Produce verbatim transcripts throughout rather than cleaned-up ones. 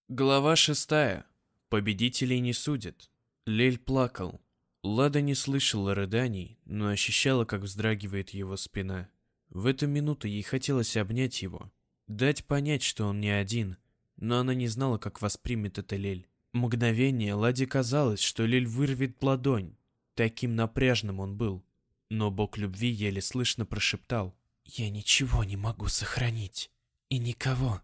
Глава шестая. Победителей не судят. Лель плакал. Лада не слышала рыданий, но ощущала, как вздрагивает его спина. В эту минуту ей хотелось обнять его, дать понять, что он не один, но она не знала, как воспримет это Лель. Мгновение Ладе казалось, что Лель вырвет ладонь. Таким напряжным он был. Но бог любви еле слышно прошептал: «Я ничего не могу сохранить. И никого.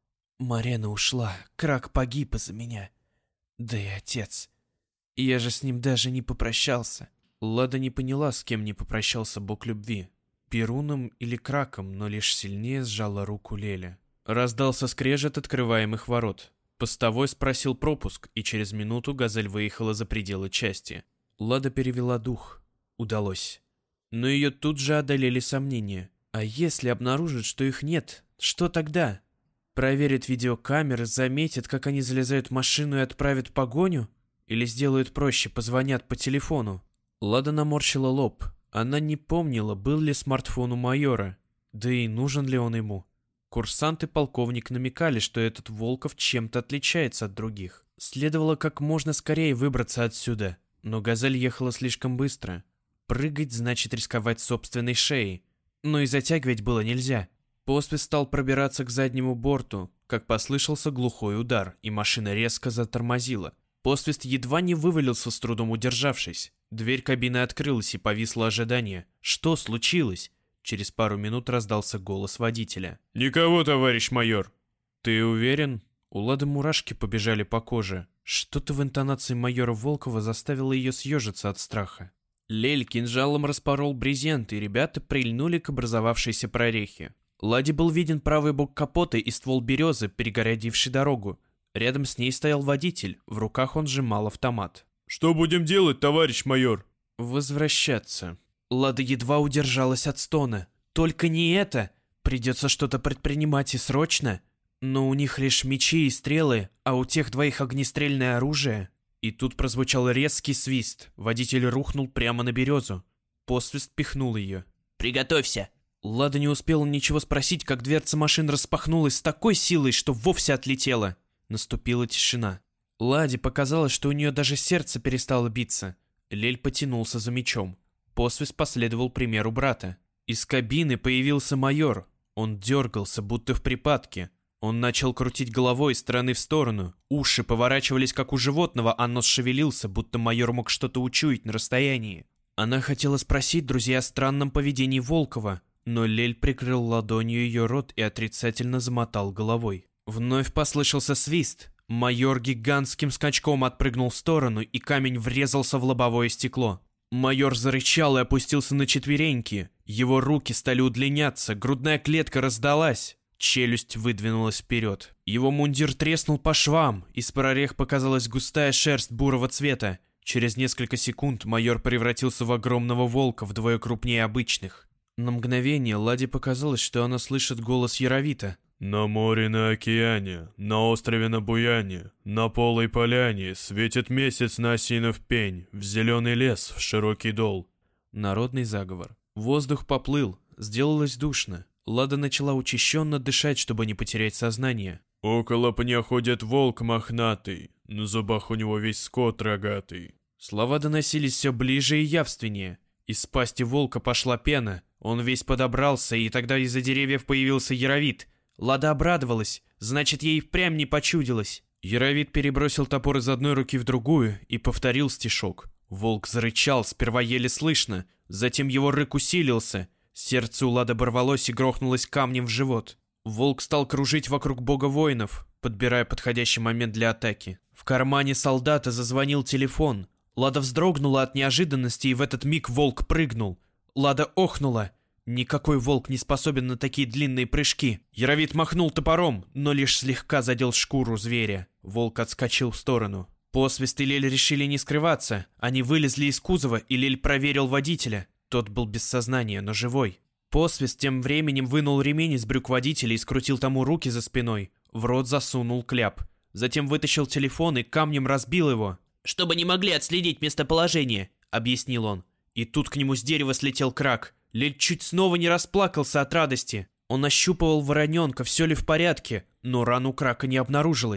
Марена ушла, Крак погиб из-за меня. Да и отец. Я же с ним даже не попрощался». Лада не поняла, с кем не попрощался бог любви. Перуном или Краком, но лишь сильнее сжала руку Леля. Раздался скрежет открываемых ворот. Постовой спросил пропуск, и через минуту Газель выехала за пределы части. Лада перевела дух. Удалось. Но ее тут же одолели сомнения. А если обнаружат, что их нет, что тогда? Проверят видеокамеры, заметят, как они залезают в машину и отправят погоню? Или сделают проще, позвонят по телефону? Лада наморщила лоб. Она не помнила, был ли смартфон у майора. Да и нужен ли он ему? Курсант и полковник намекали, что этот Волков чем-то отличается от других. Следовало как можно скорее выбраться отсюда. Но Газель ехала слишком быстро. Прыгать значит рисковать собственной шеей. Но и затягивать было нельзя. Посвист стал пробираться к заднему борту, как послышался глухой удар, и машина резко затормозила. Посвист едва не вывалился, с трудом удержавшись. Дверь кабины открылась, и повисло ожидание. Что случилось? Через пару минут раздался голос водителя. «Никого, товарищ майор!» «Ты уверен?» У Лады мурашки побежали по коже. Что-то в интонации майора Волкова заставило ее съежиться от страха. Лель кинжалом распорол брезент, и ребята прильнули к образовавшейся прорехе. Ладе был виден правый бок капота и ствол березы, перегородивший дорогу. Рядом с ней стоял водитель, в руках он сжимал автомат. «Что будем делать, товарищ майор?» «Возвращаться». Лада едва удержалась от стона. «Только не это! Придется что-то предпринимать и срочно. Но у них лишь мечи и стрелы, а у тех двоих огнестрельное оружие». И тут прозвучал резкий свист. Водитель рухнул прямо на березу. Посвист пихнул ее. «Приготовься!» Лада не успела ничего спросить, как дверца машины распахнулась с такой силой, что вовсе отлетела. Наступила тишина. Ладе показалось, что у нее даже сердце перестало биться. Лель потянулся за мечом. Посвист последовал примеру брата. Из кабины появился майор. Он дергался, будто в припадке. Он начал крутить головой из стороны в сторону. Уши поворачивались, как у животного, а нос шевелился, будто майор мог что-то учуять на расстоянии. Она хотела спросить друзей о странном поведении Волкова, но Лель прикрыл ладонью ее рот и отрицательно замотал головой. Вновь послышался свист. Майор гигантским скачком отпрыгнул в сторону, и камень врезался в лобовое стекло. Майор зарычал и опустился на четвереньки. Его руки стали удлиняться, грудная клетка раздалась. Челюсть выдвинулась вперед. Его мундир треснул по швам, из прорех показалась густая шерсть бурого цвета. Через несколько секунд майор превратился в огромного волка, вдвое крупнее обычных. На мгновение Ладе показалось, что она слышит голос Яровита. «На море, на океане, на острове на Буяне, на полой поляне светит месяц на осинов пень, в зеленый лес, в широкий дол». Народный заговор. Воздух поплыл, сделалось душно. Лада начала учащенно дышать, чтобы не потерять сознание. «Около пня ходит волк мохнатый, на зубах у него весь скот рогатый». Слова доносились все ближе и явственнее. Из пасти волка пошла пена. Он весь подобрался, и тогда из-за деревьев появился Яровит. Лада обрадовалась, значит, ей впрямь не почудилось. Яровит перебросил топор из одной руки в другую и повторил стишок. Волк зарычал, сперва еле слышно, затем его рык усилился. Сердце у Лады оборвалось и грохнулось камнем в живот. Волк стал кружить вокруг бога воинов, подбирая подходящий момент для атаки. В кармане солдата зазвонил телефон. Лада вздрогнула от неожиданности, и в этот миг волк прыгнул. Лада охнула. Никакой волк не способен на такие длинные прыжки. Яровит махнул топором, но лишь слегка задел шкуру зверя. Волк отскочил в сторону. Посвист и Лель решили не скрываться. Они вылезли из кузова, и Лель проверил водителя. Тот был без сознания, но живой. Посвист тем временем вынул ремень из брюк водителя и скрутил тому руки за спиной. В рот засунул кляп. Затем вытащил телефон и камнем разбил его. «Чтобы не могли отследить местоположение», — объяснил он. И тут к нему с дерева слетел Крак. Лель чуть снова не расплакался от радости. Он ощупывал вороненка, все ли в порядке, но ран у Крака не обнаружилось.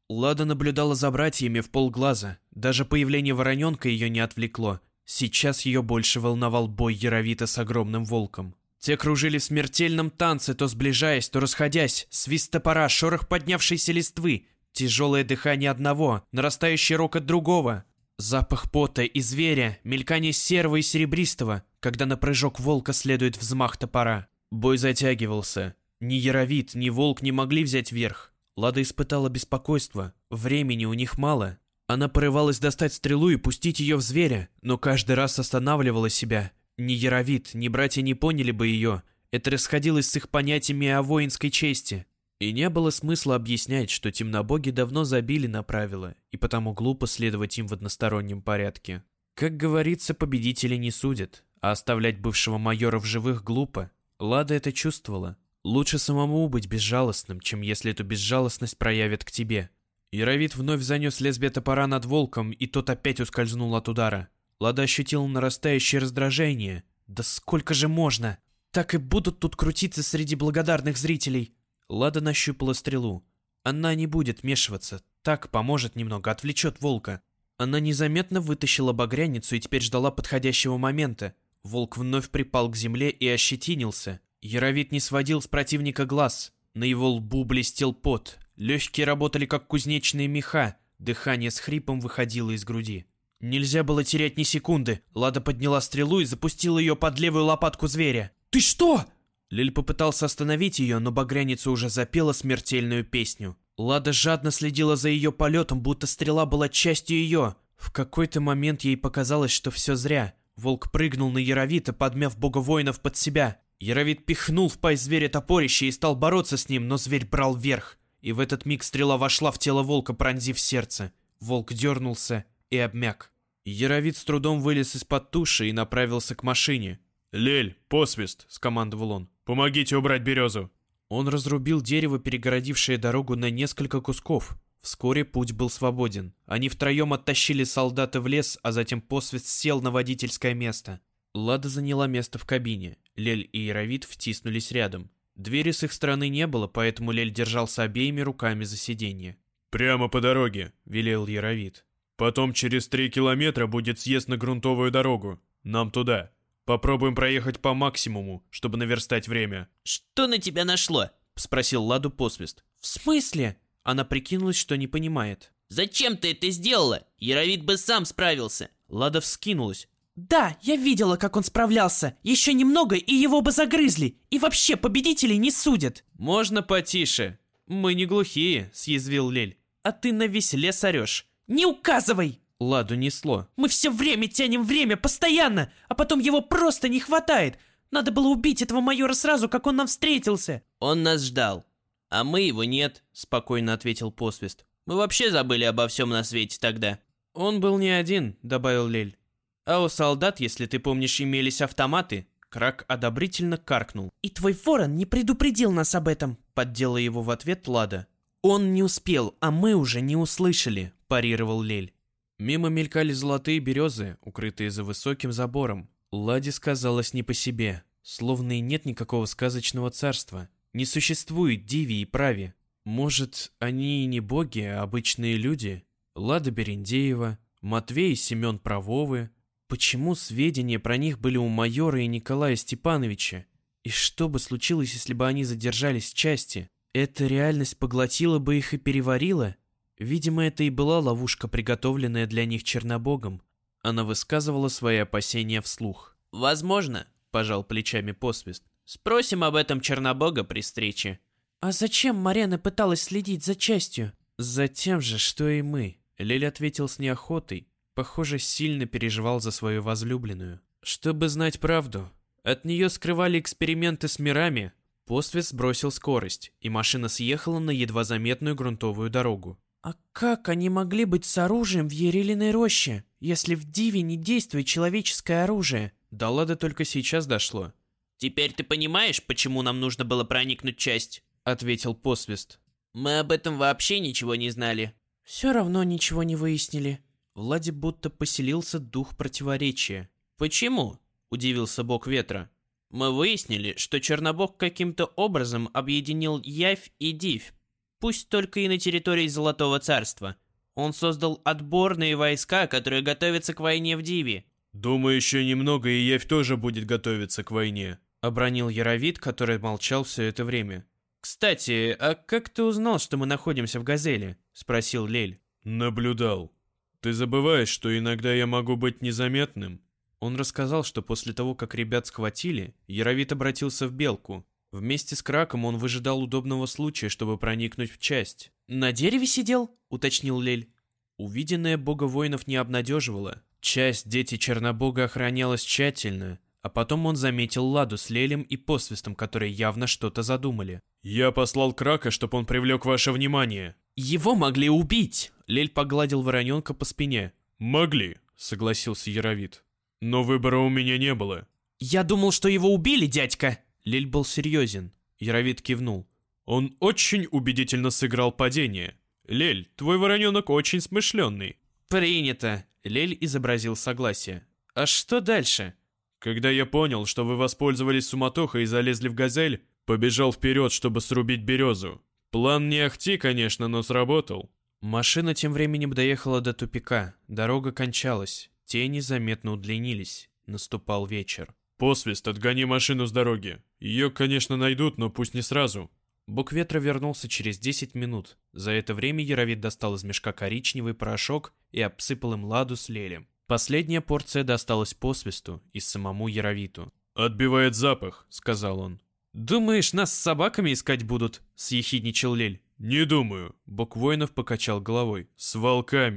Лада наблюдала за братьями в полглаза. Даже появление вороненка ее не отвлекло. Сейчас ее больше волновал бой Яровита с огромным волком. Те кружили в смертельном танце, то сближаясь, то расходясь. Свист топора, шорох поднявшейся листвы. Тяжелое дыхание одного, нарастающий рокот другого. Запах пота и зверя, мелькание серого и серебристого, когда на прыжок волка следует взмах топора. Бой затягивался. Ни Яровит, ни волк не могли взять верх. Лада испытала беспокойство. Времени у них мало. Она порывалась достать стрелу и пустить ее в зверя, но каждый раз останавливала себя. Ни Яровит, ни братья не поняли бы ее. Это расходилось с их понятиями о воинской чести. И не было смысла объяснять, что темнобоги давно забили на правила, и потому глупо следовать им в одностороннем порядке. Как говорится, победители не судят, а оставлять бывшего майора в живых глупо. Лада это чувствовала. Лучше самому быть безжалостным, чем если эту безжалостность проявят к тебе. Яровит вновь занес лезвие топора над волком, и тот опять ускользнул от удара. Лада ощутила нарастающее раздражение. Да сколько же можно? Так и будут тут крутиться среди благодарных зрителей. Лада нащупала стрелу. Она не будет вмешиваться. Так поможет немного, отвлечет волка. Она незаметно вытащила багряницу и теперь ждала подходящего момента. Волк вновь припал к земле и ощетинился. Яровит не сводил с противника глаз. На его лбу блестел пот. Легкие работали как кузнечные меха. Дыхание с хрипом выходило из груди. Нельзя было терять ни секунды. Лада подняла стрелу и запустила ее под левую лопатку зверя. «Ты что?» Лель попытался остановить ее, но багряница уже запела смертельную песню. Лада жадно следила за ее полетом, будто стрела была частью ее. В какой-то момент ей показалось, что все зря. Волк прыгнул на Яровита, подмяв бога воинов под себя. Яровит пихнул в пасть зверя топорище и стал бороться с ним, но зверь брал верх. И в этот миг стрела вошла в тело волка, пронзив сердце. Волк дернулся и обмяк. Яровит с трудом вылез из-под туши и направился к машине. «Лель, посвист!» — скомандовал он. «Помогите убрать березу!» Он разрубил дерево, перегородившее дорогу, на несколько кусков. Вскоре путь был свободен. Они втроем оттащили солдата в лес, а затем посвист сел на водительское место. Лада заняла место в кабине. Лель и Яровит втиснулись рядом. Двери с их стороны не было, поэтому Лель держался обеими руками за сиденье. «Прямо по дороге», — велел Яровит. «Потом через три километра будет съезд на грунтовую дорогу. Нам туда. Попробуем проехать по максимуму, чтобы наверстать время». «Что на тебя нашло?» — спросил Ладу посвист. «В смысле?» Она прикинулась, что не понимает. «Зачем ты это сделала? Яровит бы сам справился». Лада вскинулась. «Да, я видела, как он справлялся. Еще немного, и его бы загрызли. И вообще, победителей не судят». «Можно потише? Мы не глухие», — съязвил Лель. «А ты на весь лес орешь». «Не указывай!» Ладу несло. «Мы все время тянем время, постоянно, а потом его просто не хватает. Надо было убить этого майора сразу, как он нам встретился». «Он нас ждал, а мы его нет», — спокойно ответил посвист. «Мы вообще забыли обо всем на свете тогда». «Он был не один», — добавил Лель. «А у солдат, если ты помнишь, имелись автоматы». Крак одобрительно каркнул. «И твой ворон не предупредил нас об этом», — поддела его в ответ Лада. «Он не успел, а мы уже не услышали», — парировал Лель. Мимо мелькали золотые березы, укрытые за высоким забором. Ладе сказалось не по себе, словно и нет никакого сказочного царства. Не существует диви и прави. Может, они и не боги, а обычные люди? Лада Берендеева, Матвей и Семен Правовы. Почему сведения про них были у майора и Николая Степановича? И что бы случилось, если бы они задержались в части? Эта реальность поглотила бы их и переварила? Видимо, это и была ловушка, приготовленная для них Чернобогом. Она высказывала свои опасения вслух. «Возможно», — пожал плечами посвист. «Спросим об этом Чернобога при встрече». «А зачем Марена пыталась следить за частью?» «За тем же, что и мы», — Лель ответил с неохотой. Похоже, сильно переживал за свою возлюбленную. Чтобы знать правду. От нее скрывали эксперименты с мирами. Посвист сбросил скорость, и машина съехала на едва заметную грунтовую дорогу. «А как они могли быть с оружием в Ярилиной роще, если в Диве не действует человеческое оружие?» До Лады только сейчас дошло. «Теперь ты понимаешь, почему нам нужно было проникнуть в часть?» — ответил посвист. «Мы об этом вообще ничего не знали». «Все равно ничего не выяснили». В Ладе будто поселился дух противоречия. «Почему?» — удивился бог ветра. «Мы выяснили, что Чернобог каким-то образом объединил Явь и Дивь. Пусть только и на территории Золотого Царства. Он создал отборные войска, которые готовятся к войне в Диве. Думаю, еще немного, и Явь тоже будет готовиться к войне. Обронил Яровит, который молчал все это время. «Кстати, а как ты узнал, что мы находимся в Газели?» — спросил Лель. Наблюдал. Ты забываешь, что иногда я могу быть незаметным? Он рассказал, что после того, как ребят схватили, Яровит обратился в Белку. Вместе с Краком он выжидал удобного случая, чтобы проникнуть в часть. «На дереве сидел?» — уточнил Лель. Увиденное бога воинов не обнадеживало. Часть Дети Чернобога охранялась тщательно, а потом он заметил Ладу с Лелем и Посвистом, которые явно что-то задумали. Я послал Крака, чтобы он привлек ваше внимание. «Его могли убить!» Лель погладил вороненка по спине. Могли, согласился Яровит. Но выбора у меня не было. «Я думал, что его убили, дядька!» Лель был серьезен. Яровит кивнул. Он очень убедительно сыграл падение. Лель, твой вороненок очень смышленный. «Принято!» Лель изобразил согласие. «А что дальше?» Когда я понял, что вы воспользовались суматохой и залезли в газель, побежал вперед, чтобы срубить березу. План не ахти, конечно, но сработал. Машина тем временем доехала до тупика. Дорога кончалась. Тени заметно удлинились. Наступал вечер. Посвист, отгони машину с дороги. Ее, конечно, найдут, но пусть не сразу. Бог ветра вернулся через десять минут. За это время Яровит достал из мешка коричневый порошок и обсыпал им Ладу с Лелем. Последняя порция досталась Посвисту и самому Яровиту. «Отбивает запах», — сказал он. «Думаешь, нас с собаками искать будут?» — съехидничал Лель. «Не думаю». Бог воинов покачал головой. «С волками.